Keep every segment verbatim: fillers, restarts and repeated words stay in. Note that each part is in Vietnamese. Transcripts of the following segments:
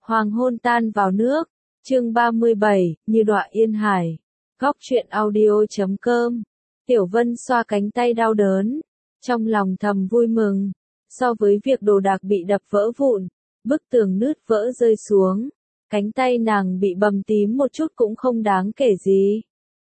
Hoàng hôn tan vào nước, chương ba mươi bảy, như đọa yên hải. Góc truyện audio chấm com. Tiểu Vân xoa cánh tay đau đớn, trong lòng thầm vui mừng. So với việc đồ đạc bị đập vỡ vụn, bức tường nứt vỡ rơi xuống, cánh tay nàng bị bầm tím một chút cũng không đáng kể gì.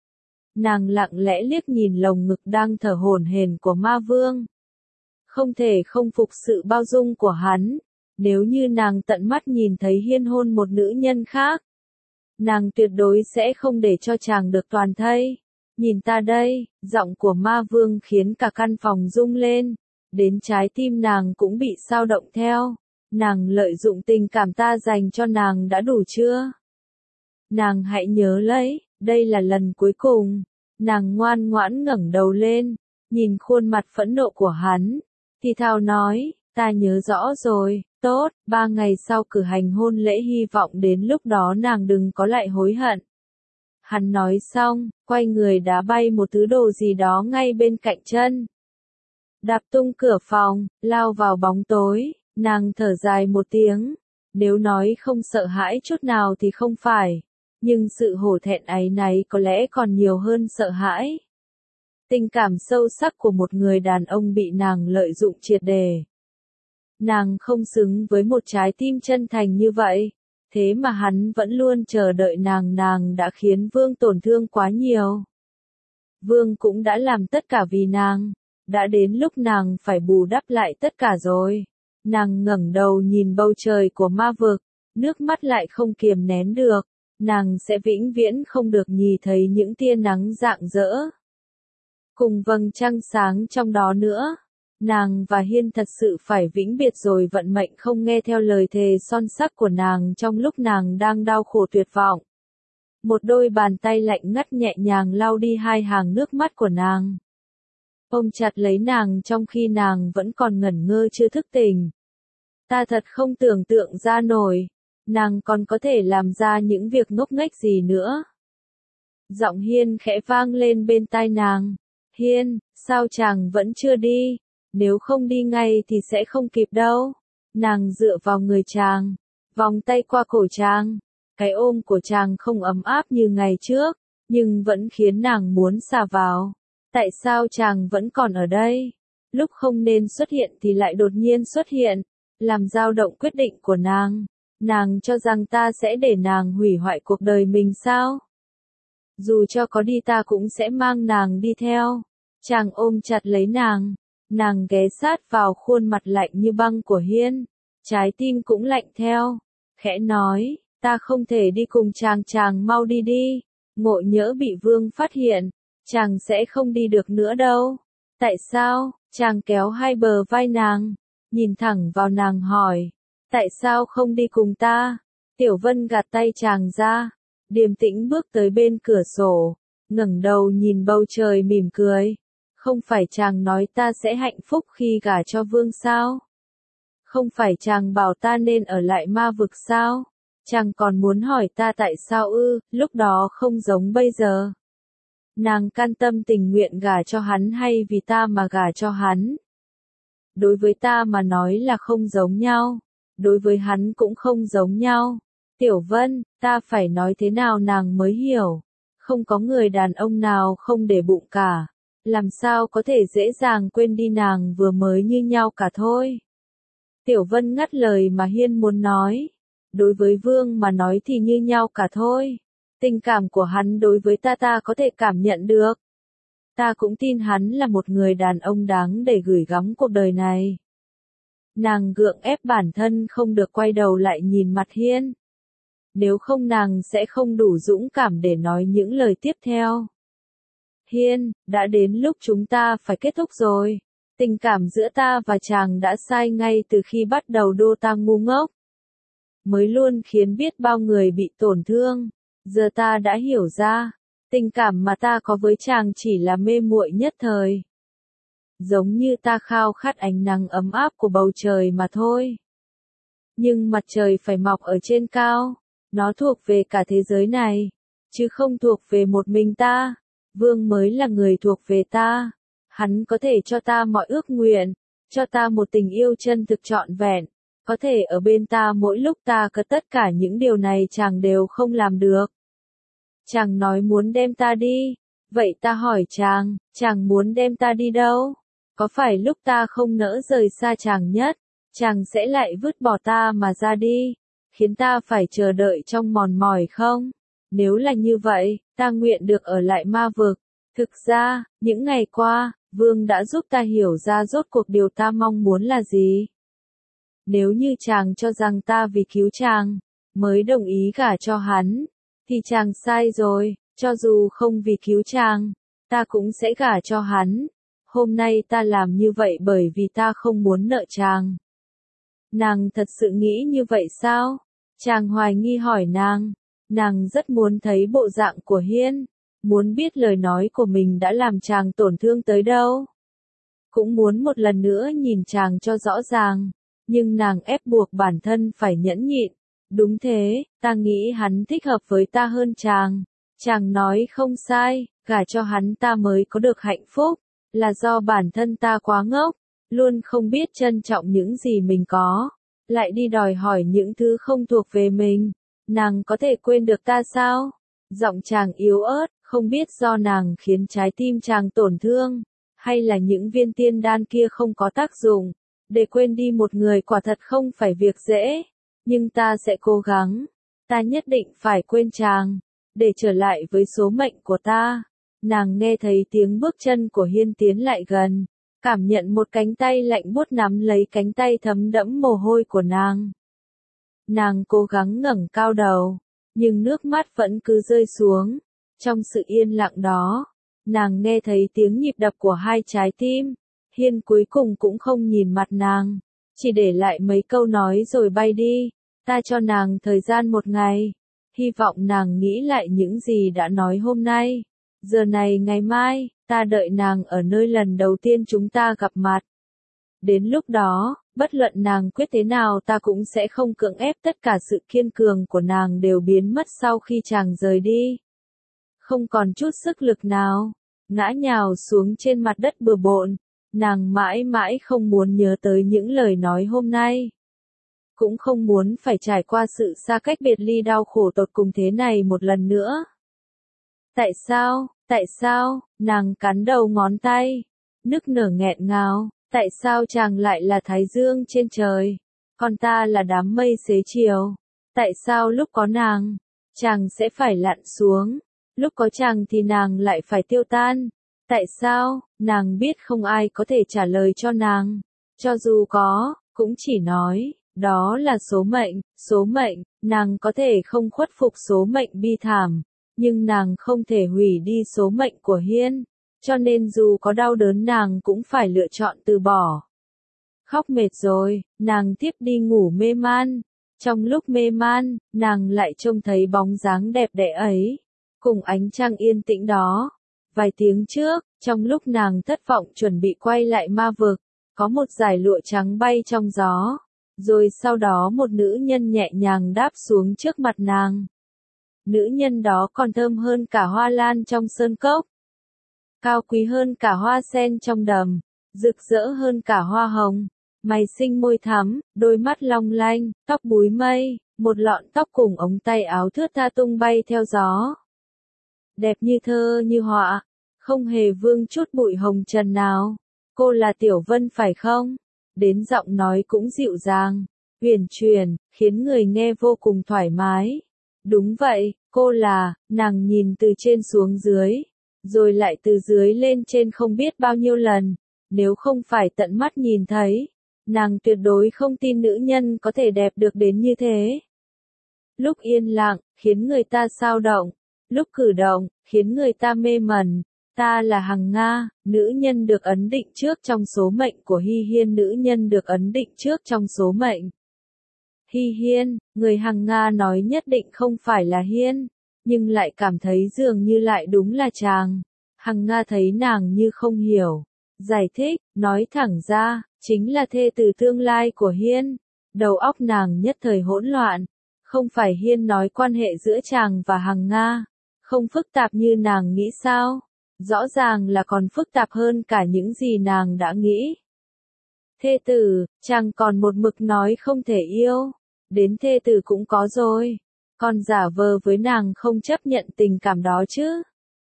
Nàng lặng lẽ liếc nhìn lồng ngực đang thở hổn hển của ma vương. Không thể không phục sự bao dung của hắn. Nếu như nàng tận mắt nhìn thấy Hiên hôn một nữ nhân khác, nàng tuyệt đối sẽ không để cho chàng được toàn thây. Nhìn ta đây, giọng của ma vương khiến cả căn phòng rung lên, đến trái tim nàng cũng bị xao động theo. Nàng lợi dụng tình cảm ta dành cho nàng đã đủ chưa? Nàng hãy nhớ lấy, đây là lần cuối cùng. Nàng ngoan ngoãn ngẩng đầu lên, nhìn khuôn mặt phẫn nộ của hắn, thì thào nói, ta nhớ rõ rồi. Tốt, ba ngày sau cử hành hôn lễ hy vọng đến lúc đó nàng đừng có lại hối hận. Hắn nói xong, quay người đá bay một thứ đồ gì đó ngay bên cạnh chân. Đạp tung cửa phòng, lao vào bóng tối, nàng thở dài một tiếng. Nếu nói không sợ hãi chút nào thì không phải, nhưng sự hổ thẹn áy náy có lẽ còn nhiều hơn sợ hãi. Tình cảm sâu sắc của một người đàn ông bị nàng lợi dụng triệt để. Nàng không xứng với một trái tim chân thành như vậy, thế mà hắn vẫn luôn chờ đợi nàng. Nàng đã khiến Vương tổn thương quá nhiều. Vương cũng đã làm tất cả vì nàng, đã đến lúc nàng phải bù đắp lại tất cả rồi. Nàng ngẩng đầu nhìn bầu trời của ma vực, nước mắt lại không kiềm nén được, nàng sẽ vĩnh viễn không được nhìn thấy những tia nắng rạng rỡ. Cùng vầng trăng sáng trong đó nữa. Nàng và Hiên thật sự phải vĩnh biệt rồi. Vận mệnh không nghe theo lời thề son sắt của nàng trong lúc nàng đang đau khổ tuyệt vọng. Một đôi bàn tay lạnh ngắt nhẹ nhàng lau đi hai hàng nước mắt của nàng. Ôm chặt lấy nàng trong khi nàng vẫn còn ngẩn ngơ chưa thức tỉnh. Ta thật không tưởng tượng ra nổi, nàng còn có thể làm ra những việc ngốc nghếch gì nữa. Giọng Hiên khẽ vang lên bên tai nàng. Hiên, sao chàng vẫn chưa đi? Nếu không đi ngay thì sẽ không kịp đâu. Nàng dựa vào người chàng, vòng tay qua cổ chàng. Cái ôm của chàng không ấm áp như ngày trước, nhưng vẫn khiến nàng muốn xà vào. Tại sao chàng vẫn còn ở đây? Lúc không nên xuất hiện thì lại đột nhiên xuất hiện, làm dao động quyết định của nàng. Nàng cho rằng ta sẽ để nàng hủy hoại cuộc đời mình sao? Dù cho có đi ta cũng sẽ mang nàng đi theo. Chàng ôm chặt lấy nàng. Nàng ghé sát vào khuôn mặt lạnh như băng của Hiên, trái tim cũng lạnh theo, khẽ nói, ta không thể đi cùng chàng. Chàng mau đi đi, ngộ nhỡ bị Vương phát hiện, chàng sẽ không đi được nữa đâu. Tại sao? Chàng kéo hai bờ vai nàng, nhìn thẳng vào nàng hỏi, tại sao không đi cùng ta? Tiểu Vân gạt tay chàng ra, điềm tĩnh bước tới bên cửa sổ, ngẩng đầu nhìn bầu trời mỉm cười. Không phải chàng nói ta sẽ hạnh phúc khi gả cho Vương sao? Không phải chàng bảo ta nên ở lại ma vực sao? Chàng còn muốn hỏi ta tại sao ư? Lúc đó không giống bây giờ. Nàng can tâm tình nguyện gả cho hắn hay vì ta mà gả cho hắn? Đối với ta mà nói là không giống nhau, đối với hắn cũng không giống nhau. Tiểu Vân, ta phải nói thế nào nàng mới hiểu? Không có người đàn ông nào không để bụng cả. Làm sao có thể dễ dàng quên đi, nàng vừa mới như nhau cả thôi. Tiểu Vân ngắt lời mà Hiên muốn nói. Đối với Vương mà nói thì như nhau cả thôi. Tình cảm của hắn đối với ta ta có thể cảm nhận được. Ta cũng tin hắn là một người đàn ông đáng để gửi gắm cuộc đời này. Nàng gượng ép bản thân không được quay đầu lại nhìn mặt Hiên. Nếu không nàng sẽ không đủ dũng cảm để nói những lời tiếp theo. Hiên, đã đến lúc chúng ta phải kết thúc rồi. Tình cảm giữa ta và chàng đã sai ngay từ khi bắt đầu. Đô ta ngu ngốc, mới luôn khiến biết bao người bị tổn thương. Giờ ta đã hiểu ra, tình cảm mà ta có với chàng chỉ là mê muội nhất thời. Giống như ta khao khát ánh nắng ấm áp của bầu trời mà thôi. Nhưng mặt trời phải mọc ở trên cao, nó thuộc về cả thế giới này, chứ không thuộc về một mình ta. Vương mới là người thuộc về ta. Hắn có thể cho ta mọi ước nguyện, cho ta một tình yêu chân thực trọn vẹn, Có thể ở bên ta mỗi lúc ta có tất cả những điều này chàng đều không làm được. Chàng nói muốn đem ta đi. Vậy ta hỏi chàng, chàng muốn đem ta đi đâu? Có phải lúc ta không nỡ rời xa chàng nhất, chàng sẽ lại vứt bỏ ta mà ra đi, khiến ta phải chờ đợi trong mòn mỏi không? Nếu là như vậy, ta nguyện được ở lại ma vực. Thực ra, những ngày qua, Vương đã giúp ta hiểu ra rốt cuộc điều ta mong muốn là gì. Nếu như chàng cho rằng ta vì cứu chàng, mới đồng ý gả cho hắn, thì chàng sai rồi, cho dù không vì cứu chàng, ta cũng sẽ gả cho hắn. Hôm nay ta làm như vậy bởi vì ta không muốn nợ chàng. Nàng thật sự nghĩ như vậy sao? Chàng hoài nghi hỏi nàng. Nàng rất muốn thấy bộ dạng của Hiên, muốn biết lời nói của mình đã làm chàng tổn thương tới đâu. Cũng muốn một lần nữa nhìn chàng cho rõ ràng, nhưng nàng ép buộc bản thân phải nhẫn nhịn. Đúng thế, ta nghĩ hắn thích hợp với ta hơn chàng. Chàng nói không sai, gả cho hắn ta mới có được hạnh phúc, là do bản thân ta quá ngốc, luôn không biết trân trọng những gì mình có, lại đi đòi hỏi những thứ không thuộc về mình. Nàng có thể quên được ta sao? Giọng chàng yếu ớt, không biết do nàng khiến trái tim chàng tổn thương, hay là những viên tiên đan kia không có tác dụng. Để quên đi một người quả thật không phải việc dễ, nhưng ta sẽ cố gắng, ta nhất định phải quên chàng, để trở lại với số mệnh của ta. Nàng nghe thấy tiếng bước chân của Hiên tiến lại gần, cảm nhận một cánh tay lạnh buốt nắm lấy cánh tay thấm đẫm mồ hôi của nàng. Nàng cố gắng ngẩng cao đầu, nhưng nước mắt vẫn cứ rơi xuống. Trong sự yên lặng đó, nàng nghe thấy tiếng nhịp đập của hai trái tim. Hiên cuối cùng cũng không nhìn mặt nàng, chỉ để lại mấy câu nói rồi bay đi. Ta cho nàng thời gian một ngày, hy vọng nàng nghĩ lại những gì đã nói hôm nay. Giờ này ngày mai, ta đợi nàng ở nơi lần đầu tiên chúng ta gặp mặt. Đến lúc đó, bất luận nàng quyết thế nào ta cũng sẽ không cưỡng ép, tất cả sự kiên cường của nàng đều biến mất sau khi chàng rời đi. Không còn chút sức lực nào, ngã nhào xuống trên mặt đất bừa bộn, nàng mãi mãi không muốn nhớ tới những lời nói hôm nay. Cũng không muốn phải trải qua sự xa cách biệt ly đau khổ tột cùng thế này một lần nữa. Tại sao, tại sao, nàng cắn đầu ngón tay, nức nở nghẹn ngào, tại sao chàng lại là thái dương trên trời, còn ta là đám mây xế chiều, tại sao lúc có nàng, chàng sẽ phải lặn xuống, lúc có chàng thì nàng lại phải tiêu tan, tại sao, nàng biết không ai có thể trả lời cho nàng, cho dù có, cũng chỉ nói, đó là số mệnh, số mệnh, nàng có thể không khuất phục số mệnh bi thảm. Nhưng nàng không thể hủy đi số mệnh của Hiên, cho nên dù có đau đớn nàng cũng phải lựa chọn từ bỏ. Khóc mệt rồi, nàng tiếp đi ngủ mê man. Trong lúc mê man, nàng lại trông thấy bóng dáng đẹp đẽ ấy, cùng ánh trăng yên tĩnh đó. Vài tiếng trước, trong lúc nàng thất vọng chuẩn bị quay lại ma vực, có một dải lụa trắng bay trong gió, rồi sau đó một nữ nhân nhẹ nhàng đáp xuống trước mặt nàng. Nữ nhân đó còn thơm hơn cả hoa lan trong sơn cốc, cao quý hơn cả hoa sen trong đầm, rực rỡ hơn cả hoa hồng, mày xinh môi thắm, đôi mắt long lanh, tóc búi mây, một lọn tóc cùng ống tay áo thướt tha tung bay theo gió. Đẹp như thơ như họa, không hề vương chút bụi hồng trần nào. Cô là Tiểu Vân phải không? Đến giọng nói cũng dịu dàng, huyền chuyển, khiến người nghe vô cùng thoải mái. Đúng vậy, cô là, nàng nhìn từ trên xuống dưới, rồi lại từ dưới lên trên không biết bao nhiêu lần, nếu không phải tận mắt nhìn thấy, nàng tuyệt đối không tin nữ nhân có thể đẹp được đến như thế. Lúc yên lặng, khiến người ta xao động, lúc cử động, khiến người ta mê mẩn. Ta là Hằng Nga, nữ nhân được ấn định trước trong số mệnh của Hy Hiên, nữ nhân được ấn định trước trong số mệnh. Hy Hiên, người Hằng Nga nói nhất định không phải là Hiên, nhưng lại cảm thấy dường như lại đúng là chàng. Hằng Nga thấy nàng như không hiểu, giải thích, nói thẳng ra, chính là thê tử tương lai của Hiên. Đầu óc nàng nhất thời hỗn loạn, không phải Hiên nói quan hệ giữa chàng và Hằng Nga, không phức tạp như nàng nghĩ sao? Rõ ràng là còn phức tạp hơn cả những gì nàng đã nghĩ. Thê tử, chàng còn một mực nói không thể yêu. Đến thê tử cũng có rồi. Còn giả vờ với nàng không chấp nhận tình cảm đó chứ.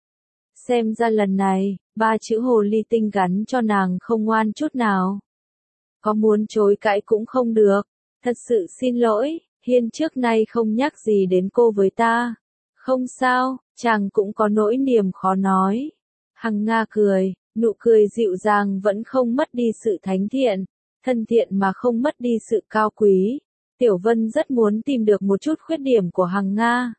Xem ra lần này, ba chữ hồ ly tinh gắn cho nàng không ngoan chút nào. Có muốn chối cãi cũng không được. Thật sự xin lỗi, Hiên trước nay không nhắc gì đến cô với ta. Không sao, chàng cũng có nỗi niềm khó nói. Hằng Nga cười, nụ cười dịu dàng vẫn không mất đi sự thánh thiện, thân thiện mà không mất đi sự cao quý. Tiểu Vân rất muốn tìm được một chút khuyết điểm của Hằng Nga,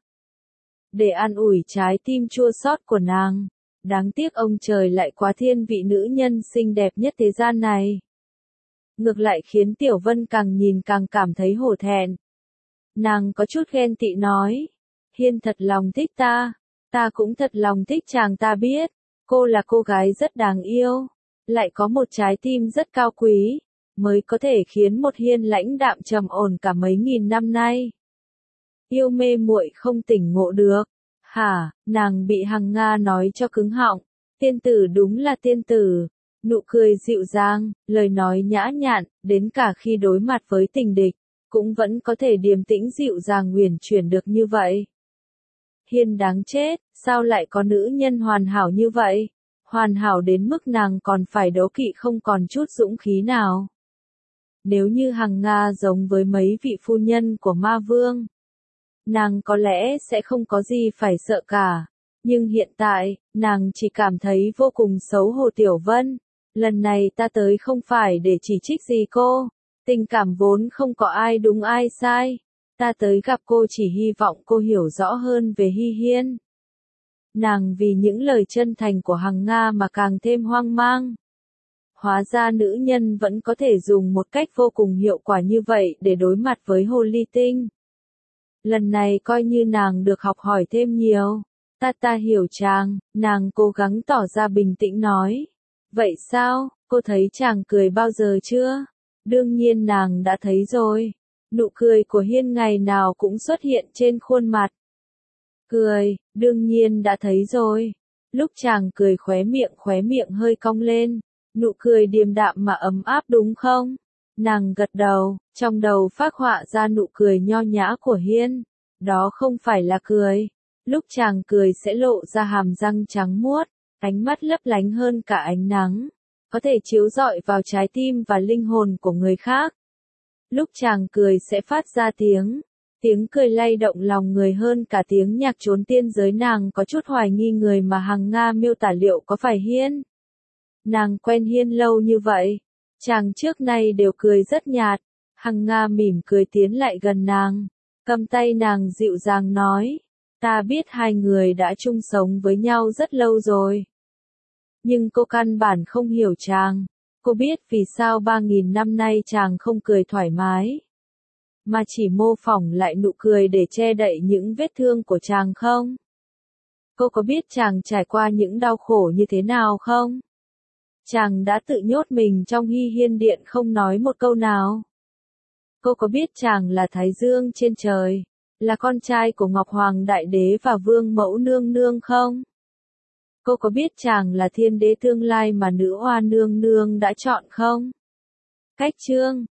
để an ủi trái tim chua xót của nàng. Đáng tiếc ông trời lại quá thiên vị nữ nhân xinh đẹp nhất thế gian này. Ngược lại khiến Tiểu Vân càng nhìn càng cảm thấy hổ thẹn. Nàng có chút ghen tị nói, Hiên thật lòng thích ta, ta cũng thật lòng thích chàng, ta biết, cô là cô gái rất đáng yêu, lại có một trái tim rất cao quý, mới có thể khiến một Hiên lãnh đạm trầm ổn cả mấy nghìn năm nay. Yêu mê muội không tỉnh ngộ được. Hả, nàng bị Hằng Nga nói cho cứng họng. Tiên tử đúng là tiên tử. Nụ cười dịu dàng, lời nói nhã nhặn, đến cả khi đối mặt với tình địch, cũng vẫn có thể điềm tĩnh dịu dàng uyển chuyển được như vậy. Hiên đáng chết, sao lại có nữ nhân hoàn hảo như vậy? Hoàn hảo đến mức nàng còn phải đấu kỵ không còn chút dũng khí nào. Nếu như Hằng Nga giống với mấy vị phu nhân của ma vương, nàng có lẽ sẽ không có gì phải sợ cả. Nhưng hiện tại, nàng chỉ cảm thấy vô cùng xấu hổ. Tiểu Vân, lần này ta tới không phải để chỉ trích gì cô. Tình cảm vốn không có ai đúng ai sai. Ta tới gặp cô chỉ hy vọng cô hiểu rõ hơn về Hi Hiên. Nàng vì những lời chân thành của Hằng Nga mà càng thêm hoang mang. Hóa ra nữ nhân vẫn có thể dùng một cách vô cùng hiệu quả như vậy để đối mặt với hồ ly tinh. Lần này coi như nàng được học hỏi thêm nhiều. Ta ta hiểu chàng, nàng cố gắng tỏ ra bình tĩnh nói. Vậy sao, cô thấy chàng cười bao giờ chưa? Đương nhiên nàng đã thấy rồi. Nụ cười của Hiên ngày nào cũng xuất hiện trên khuôn mặt. Cười, đương nhiên đã thấy rồi. Lúc chàng cười khóe miệng khóe miệng hơi cong lên. Nụ cười điềm đạm mà ấm áp đúng không? Nàng gật đầu, trong đầu phác họa ra nụ cười nho nhã của Hiên. Đó không phải là cười. Lúc chàng cười sẽ lộ ra hàm răng trắng muốt, ánh mắt lấp lánh hơn cả ánh nắng, có thể chiếu rọi vào trái tim và linh hồn của người khác. Lúc chàng cười sẽ phát ra tiếng, tiếng cười lay động lòng người hơn cả tiếng nhạc trốn tiên giới. Nàng có chút hoài nghi người mà Hằng Nga miêu tả liệu có phải Hiên. Nàng quen Hiên lâu như vậy, chàng trước nay đều cười rất nhạt. Hằng Nga mỉm cười tiến lại gần nàng, cầm tay nàng dịu dàng nói. Ta biết hai người đã chung sống với nhau rất lâu rồi. Nhưng cô căn bản không hiểu chàng. Cô biết vì sao ba nghìn năm nay chàng không cười thoải mái, mà chỉ mô phỏng lại nụ cười để che đậy những vết thương của chàng không? Cô có biết chàng trải qua những đau khổ như thế nào không? Chàng đã tự nhốt mình trong Hi Hiên Điện không nói một câu nào. Cô có biết chàng là Thái Dương trên trời, là con trai của Ngọc Hoàng Đại Đế và Vương Mẫu Nương Nương không? Cô có biết chàng là thiên đế tương lai mà nữ hoa nương nương đã chọn không? Cách chương